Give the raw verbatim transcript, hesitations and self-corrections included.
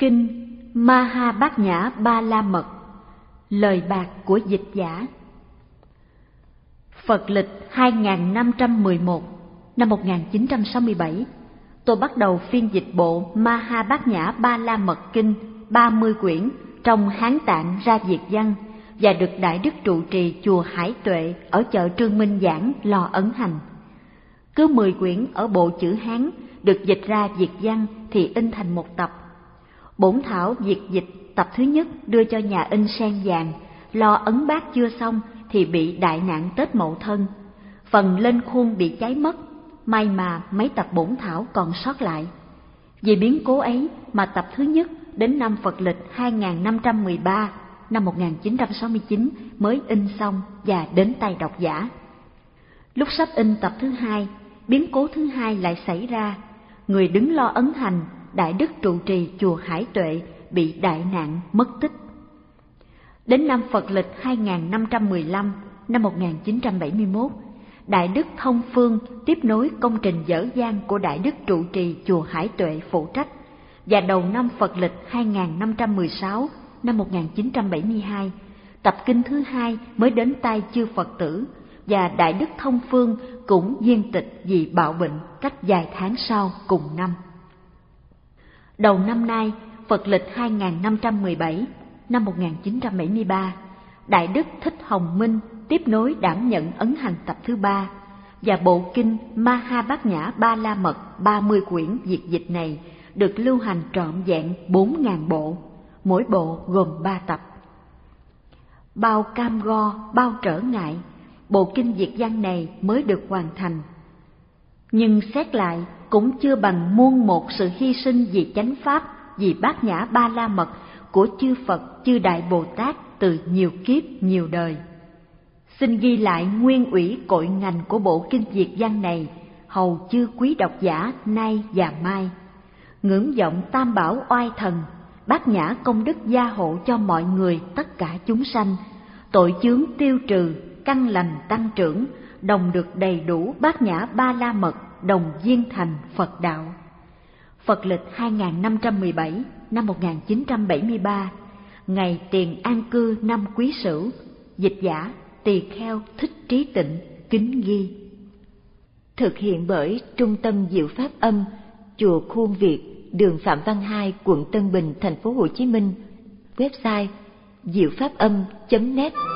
Kinh Maha Bát Nhã Ba La Mật. Lời bạc của dịch giả. Phật lịch hai nghìn năm trăm mười một, năm một nghìn chín trăm sáu mươi bảy, tôi bắt đầu phiên dịch bộ Maha Bát Nhã Ba La Mật Kinh ba mươi quyển trong Hán Tạng ra Việt văn và được Đại Đức trụ trì chùa Hải Tuệ ở chợ Trương Minh giảng lo ấn hành. Cứ mười quyển ở bộ chữ Hán được dịch ra Việt văn thì in thành một tập. Bổn thảo việt dịch tập thứ nhất đưa cho nhà in Sen Vàng, lo ấn bát chưa xong thì bị đại nạn Tết Mậu Thân. Phần lên khuôn bị cháy mất, may mà mấy tập bổn thảo còn sót lại. Vì biến cố ấy mà tập thứ nhất đến năm Phật lịch hai nghìn năm trăm mười ba, năm một nghìn chín trăm sáu mươi chín mới in xong và đến tay độc giả. Lúc sắp in tập thứ hai, biến cố thứ hai lại xảy ra. Người đứng lo ấn hành, Đại Đức trụ trì chùa Hải Tuệ bị đại nạn mất tích. Đến năm Phật lịch hai nghìn năm trăm mười lăm, năm một nghìn chín trăm bảy mươi mốt, Đại Đức Thông Phương tiếp nối công trình dở dang của Đại Đức trụ trì chùa Hải Tuệ phụ trách, và đầu năm Phật lịch hai nghìn năm trăm mười sáu, năm một nghìn chín trăm bảy mươi hai, tập kinh thứ hai mới đến tay chư Phật tử, và Đại Đức Thông Phương cũng viên tịch vì bạo bệnh cách vài tháng sau cùng năm. Đầu năm nay, Phật lịch hai nghìn năm trăm mười bảy, năm một nghìn chín trăm bảy mươi ba, Đại Đức Thích Hồng Minh tiếp nối đảm nhận ấn hành tập thứ ba, và bộ kinh Maha Bát Nhã Ba La Mật ba mươi quyển việt dịch này được lưu hành trọn vẹn bốn nghìn bộ, mỗi bộ gồm ba tập. Bao cam go, bao trở ngại, bộ kinh việt văn này mới được hoàn thành. Nhưng xét lại cũng chưa bằng muôn một sự hy sinh vì chánh pháp, vì Bát Nhã Ba La Mật của chư Phật, chư Đại Bồ Tát từ nhiều kiếp nhiều đời. Xin ghi lại nguyên ủy cội ngành của bộ kinh việt văn này, hầu chư quý độc giả nay và mai. Ngưỡng vọng tam bảo oai thần, Bát Nhã công đức gia hộ cho mọi người tất cả chúng sanh, tội chướng tiêu trừ, căn lành tăng trưởng, đồng được đầy đủ Bát Nhã Ba La Mật, đồng viên thành Phật đạo. Phật lịch hai nghìn năm trăm mười bảy, năm một nghìn chín trăm bảy mươi ba, ngày Tiền An Cư năm Quý Sửu, dịch giả Tỳ Kheo Thích Trí Tịnh kính ghi. Thực hiện bởi Trung tâm Diệu Pháp Âm, chùa Khuôn Việt, đường Phạm Văn Hai, quận Tân Bình, thành phố Hồ Chí Minh. Website diệu pháp âm chấm net.